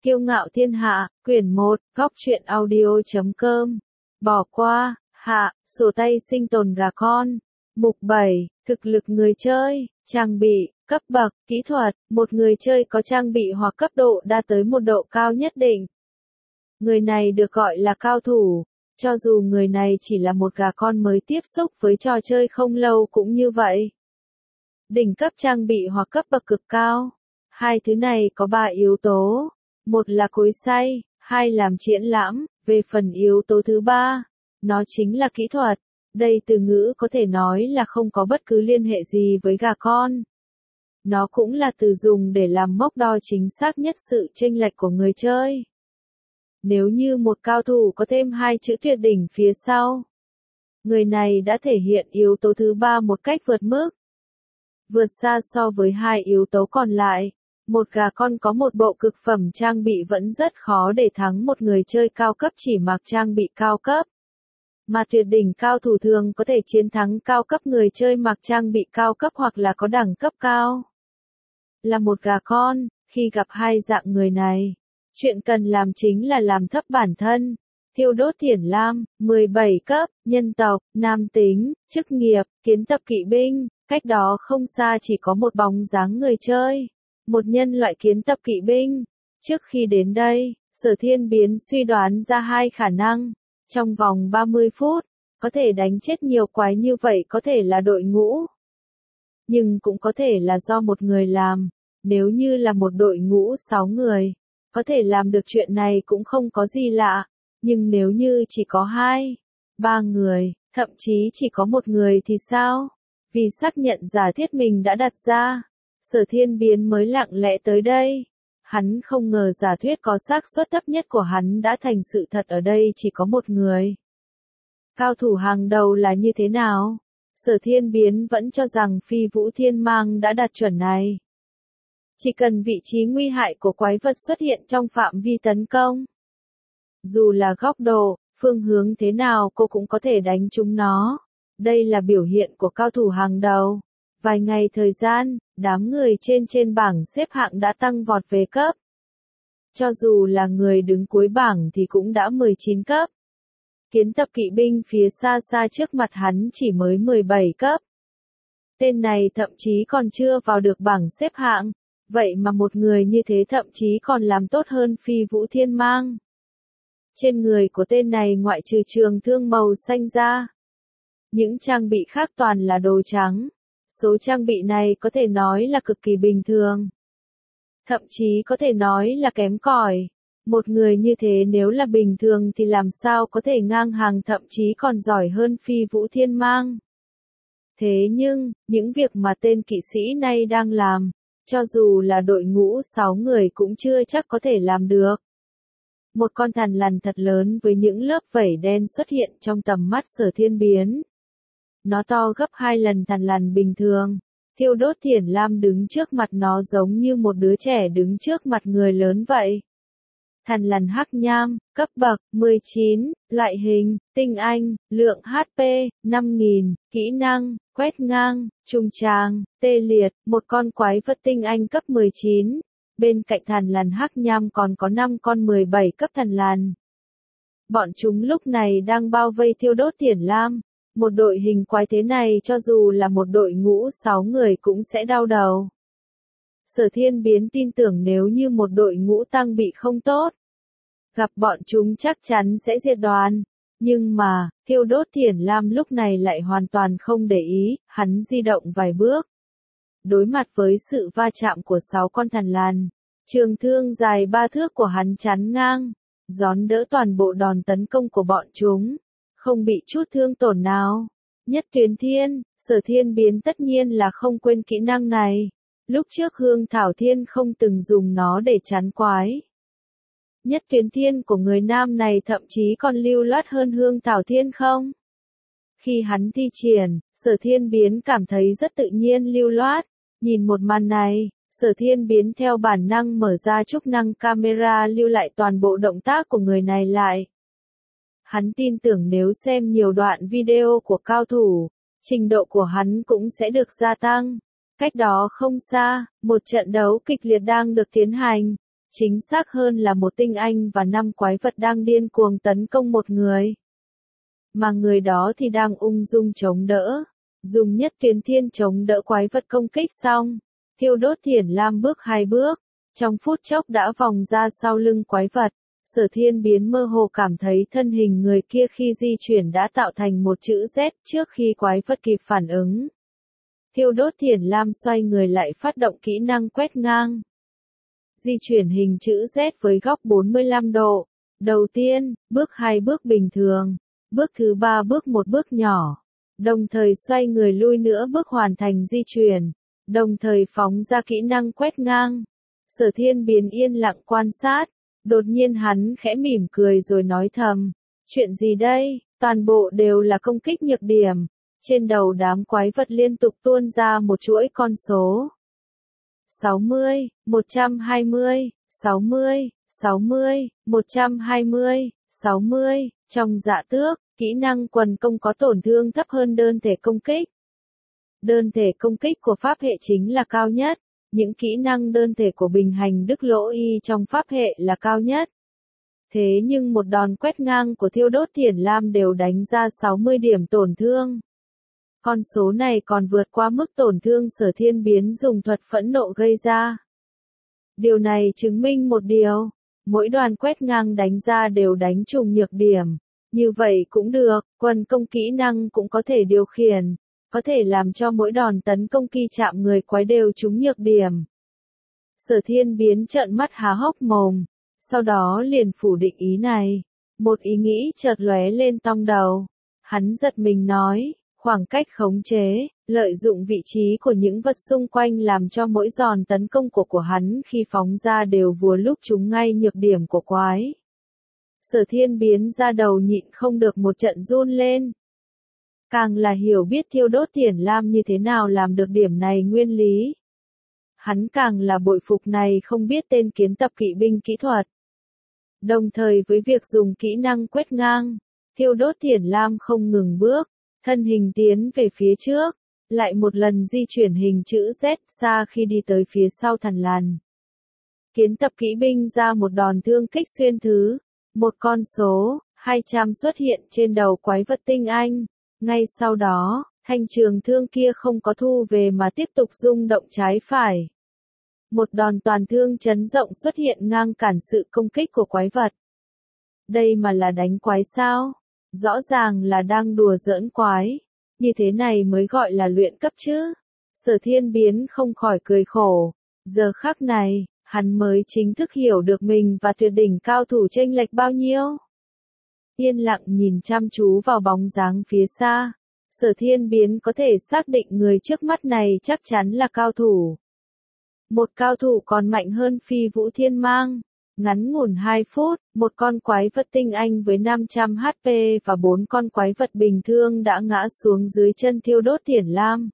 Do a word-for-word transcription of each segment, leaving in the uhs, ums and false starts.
Kiêu ngạo thiên hạ, quyển một, góc truyện audio.com. Bỏ qua, hạ, sổ tay sinh tồn gà con. Mục bảy, thực lực người chơi, trang bị, cấp bậc, kỹ thuật, một người chơi có trang bị hoặc cấp độ đã tới một độ cao nhất định. Người này được gọi là cao thủ, cho dù người này chỉ là một gà con mới tiếp xúc với trò chơi không lâu cũng như vậy. Đỉnh cấp trang bị hoặc cấp bậc cực cao. Hai thứ này có ba yếu tố. Một là cối xay, hai làm triển lãm, về phần yếu tố thứ ba, nó chính là kỹ thuật. Đây từ ngữ có thể nói là không có bất cứ liên hệ gì với gà con. Nó cũng là từ dùng để làm mốc đo chính xác nhất sự chênh lệch của người chơi. Nếu như một cao thủ có thêm hai chữ tuyệt đỉnh phía sau, người này đã thể hiện yếu tố thứ ba một cách vượt mức. Vượt xa so với hai yếu tố còn lại. Một gà con có một bộ cực phẩm trang bị vẫn rất khó để thắng một người chơi cao cấp chỉ mặc trang bị cao cấp. Mà tuyệt đỉnh cao thủ thường có thể chiến thắng cao cấp người chơi mặc trang bị cao cấp hoặc là có đẳng cấp cao. Là một gà con, khi gặp hai dạng người này, chuyện cần làm chính là làm thấp bản thân. Thiêu đốt thiển lam, mười bảy cấp, nhân tộc, nam tính, chức nghiệp, kiến tập kỵ binh, cách đó không xa chỉ có một bóng dáng người chơi. Một nhân loại kiến tập kỵ binh. Trước khi đến đây, Sở Thiên Biến suy đoán ra hai khả năng. Trong vòng ba mươi phút, có thể đánh chết nhiều quái như vậy có thể là đội ngũ. Nhưng cũng có thể là do một người làm. Nếu như là một đội ngũ sáu người, có thể làm được chuyện này cũng không có gì lạ. Nhưng nếu như chỉ có hai, ba người, thậm chí chỉ có một người thì sao? Vì xác nhận giả thiết mình đã đặt ra, Sở Thiên Biến mới lặng lẽ tới đây. Hắn không ngờ giả thuyết có xác suất thấp nhất của hắn đã thành sự thật, ở đây chỉ có một người. Cao thủ hàng đầu là như thế nào? Sở Thiên Biến vẫn cho rằng Phi Vũ Thiên Mang đã đạt chuẩn này. Chỉ cần vị trí nguy hại của quái vật xuất hiện trong phạm vi tấn công. Dù là góc độ, phương hướng thế nào cô cũng có thể đánh trúng nó. Đây là biểu hiện của cao thủ hàng đầu. Vài ngày thời gian, đám người trên trên bảng xếp hạng đã tăng vọt về cấp. Cho dù là người đứng cuối bảng thì cũng đã mười chín cấp. Kiến tập kỵ binh phía xa xa trước mặt hắn chỉ mới mười bảy cấp. Tên này thậm chí còn chưa vào được bảng xếp hạng. Vậy mà một người như thế thậm chí còn làm tốt hơn Phi Vũ Thiên Mang. Trên người của tên này ngoại trừ trường thương màu xanh ra, những trang bị khác toàn là đồ trắng. Số trang bị này có thể nói là cực kỳ bình thường. Thậm chí có thể nói là kém cỏi. Một người như thế nếu là bình thường thì làm sao có thể ngang hàng, thậm chí còn giỏi hơn Phi Vũ Thiên Mang. Thế nhưng, những việc mà tên kỵ sĩ này đang làm, cho dù là đội ngũ sáu người cũng chưa chắc có thể làm được. Một con thằn lằn thật lớn với những lớp vảy đen xuất hiện trong tầm mắt Sở Thiên Biến. Nó to gấp hai lần thằn lằn bình thường. Thiêu đốt thiển lam đứng trước mặt nó giống như một đứa trẻ đứng trước mặt người lớn vậy. Thằn lằn hắc nham, cấp bậc mười chín, loại hình, tinh anh, lượng hát pê, năm nghìn, kỹ năng, quét ngang, trùng tràng, tê liệt, một con quái vật tinh anh cấp mười chín. Bên cạnh thằn lằn hắc nham còn có năm con mười bảy cấp thằn lằn. Bọn chúng lúc này đang bao vây thiêu đốt thiển lam. Một đội hình quái thế này cho dù là một đội ngũ sáu người cũng sẽ đau đầu. Sở Thiên Biến tin tưởng nếu như một đội ngũ tăng bị không tốt, gặp bọn chúng chắc chắn sẽ diệt đoàn. Nhưng mà, thiêu đốt thiển lam lúc này lại hoàn toàn không để ý, hắn di động vài bước. Đối mặt với sự va chạm của sáu con thằn lằn, trường thương dài ba thước của hắn chắn ngang, gión đỡ toàn bộ đòn tấn công của bọn chúng. Không bị chút thương tổn nào. Nhất tuyến thiên, Sở Thiên Biến tất nhiên là không quên kỹ năng này. Lúc trước Hương Thảo Thiên không từng dùng nó để chắn quái. Nhất tuyến thiên của người nam này thậm chí còn lưu loát hơn Hương Thảo Thiên không? Khi hắn thi triển, Sở Thiên Biến cảm thấy rất tự nhiên lưu loát. Nhìn một màn này, Sở Thiên Biến theo bản năng mở ra chức năng camera lưu lại toàn bộ động tác của người này lại. Hắn tin tưởng nếu xem nhiều đoạn video của cao thủ, trình độ của hắn cũng sẽ được gia tăng. Cách đó không xa, một trận đấu kịch liệt đang được tiến hành. Chính xác hơn là một tinh anh và năm quái vật đang điên cuồng tấn công một người. Mà người đó thì đang ung dung chống đỡ. Dùng nhất tuyến thiên chống đỡ quái vật công kích xong. Thiêu đốt thiển lam bước hai bước. Trong phút chốc đã vòng ra sau lưng quái vật. Sở Thiên Biến mơ hồ cảm thấy thân hình người kia khi di chuyển đã tạo thành một chữ Z trước khi quái vật kịp phản ứng. Thiêu đốt thiển lam xoay người lại phát động kỹ năng quét ngang. Di chuyển hình chữ Z với góc bốn mươi lăm độ. Đầu tiên, bước hai bước bình thường. Bước thứ ba bước một bước nhỏ. Đồng thời xoay người lui nữa bước hoàn thành di chuyển. Đồng thời phóng ra kỹ năng quét ngang. Sở Thiên Biến yên lặng quan sát. Đột nhiên hắn khẽ mỉm cười rồi nói thầm. Chuyện gì đây? Toàn bộ đều là công kích nhược điểm. Trên đầu đám quái vật liên tục tuôn ra một chuỗi con số. sáu mươi, một trăm hai mươi, sáu mươi, sáu mươi, một trăm hai mươi, sáu mươi. Trong dạ tước, kỹ năng quần công có tổn thương thấp hơn đơn thể công kích. Đơn thể công kích của pháp hệ chính là cao nhất. Những kỹ năng đơn thể của bình hành đức lỗ y trong pháp hệ là cao nhất. Thế nhưng một đòn quét ngang của thiêu đốt thiển lam đều đánh ra sáu mươi điểm tổn thương. Con số này còn vượt qua mức tổn thương Sở Thiên Biến dùng thuật phẫn nộ gây ra. Điều này chứng minh một điều, mỗi đòn quét ngang đánh ra đều đánh trùng nhược điểm. Như vậy cũng được, quần công kỹ năng cũng có thể điều khiển, có thể làm cho mỗi đòn tấn công khi chạm người quái đều trúng nhược điểm. Sở Thiên Biến trợn mắt há hốc mồm, sau đó liền phủ định ý này. Một ý nghĩ chợt lóe lên trong đầu. Hắn giật mình nói, khoảng cách khống chế, lợi dụng vị trí của những vật xung quanh làm cho mỗi giòn tấn công của của hắn khi phóng ra đều vừa lúc trúng ngay nhược điểm của quái. Sở Thiên Biến ra đầu nhịn không được một trận run lên. Càng là hiểu biết thiêu đốt thiển lam như thế nào làm được điểm này nguyên lý. Hắn càng là bội phục này không biết tên kiến tập kỵ binh kỹ thuật. Đồng thời với việc dùng kỹ năng quét ngang, thiêu đốt thiển lam không ngừng bước, thân hình tiến về phía trước, lại một lần di chuyển hình chữ Z xa khi đi tới phía sau thằn lằn. Kiến tập kỵ binh ra một đòn thương kích xuyên thứ, một con số hai trăm xuất hiện trên đầu quái vật tinh anh. Ngay sau đó, thanh trường thương kia không có thu về mà tiếp tục rung động trái phải. Một đòn toàn thương chấn rộng xuất hiện ngang cản sự công kích của quái vật. Đây mà là đánh quái sao? Rõ ràng là đang đùa giỡn quái. Như thế này mới gọi là luyện cấp chứ. Sở Thiên Biến không khỏi cười khổ. Giờ khắc này, hắn mới chính thức hiểu được mình và tuyệt đỉnh cao thủ chênh lệch bao nhiêu. Yên lặng nhìn chăm chú vào bóng dáng phía xa. Sở Thiên Biến có thể xác định người trước mắt này chắc chắn là cao thủ. Một cao thủ còn mạnh hơn Phi Vũ Thiên Mang. Ngắn ngủn hai phút, một con quái vật tinh anh với năm trăm H P và bốn con quái vật bình thường đã ngã xuống dưới chân thiêu đốt thiển lam.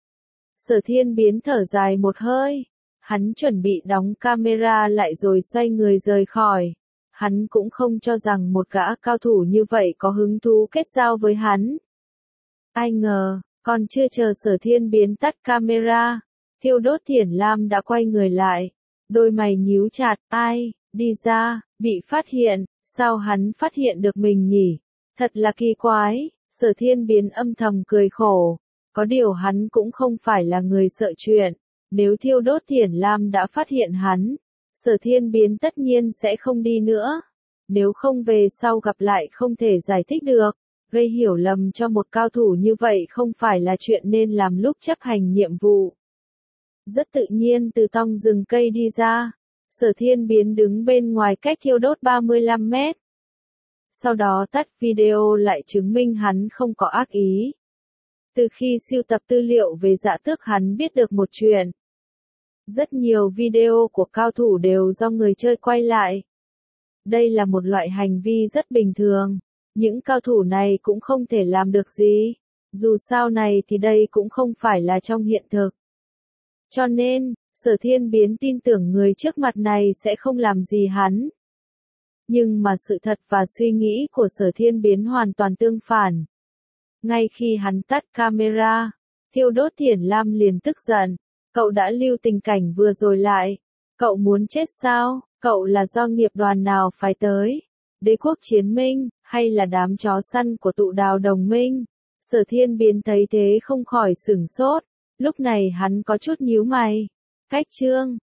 Sở Thiên Biến thở dài một hơi. Hắn chuẩn bị đóng camera lại rồi xoay người rời khỏi. Hắn cũng không cho rằng một gã cao thủ như vậy có hứng thú kết giao với hắn. Ai ngờ, còn chưa chờ Sở Thiên Biến tắt camera, thiêu đốt thiển lam đã quay người lại. Đôi mày nhíu chặt, ai, đi ra, bị phát hiện, sao hắn phát hiện được mình nhỉ? Thật là kỳ quái, Sở Thiên Biến âm thầm cười khổ. Có điều hắn cũng không phải là người sợ chuyện. Nếu thiêu đốt thiển lam đã phát hiện hắn, Sở Thiên Biến tất nhiên sẽ không đi nữa. Nếu không về sau gặp lại không thể giải thích được, gây hiểu lầm cho một cao thủ như vậy không phải là chuyện nên làm lúc chấp hành nhiệm vụ. Rất tự nhiên từ trong rừng cây đi ra, Sở Thiên Biến đứng bên ngoài cách thiêu đốt ba mươi lăm mét. Sau đó tắt video lại chứng minh hắn không có ác ý. Từ khi sưu tập tư liệu về dạ tước hắn biết được một chuyện. Rất nhiều video của cao thủ đều do người chơi quay lại. Đây là một loại hành vi rất bình thường. Những cao thủ này cũng không thể làm được gì. Dù sao này thì đây cũng không phải là trong hiện thực. Cho nên, Sở Thiên Biến tin tưởng người trước mặt này sẽ không làm gì hắn. Nhưng mà sự thật và suy nghĩ của Sở Thiên Biến hoàn toàn tương phản. Ngay khi hắn tắt camera, thiêu đốt thiển lam liền tức giận. Cậu đã lưu tình cảnh vừa rồi lại. Cậu muốn chết sao? Cậu là do nghiệp đoàn nào phái tới? Đế quốc chiến minh, hay là đám chó săn của tụ đào đồng minh? Sở Thiên Biến thấy thế không khỏi sửng sốt, lúc này hắn có chút nhíu mày. Cách Trương,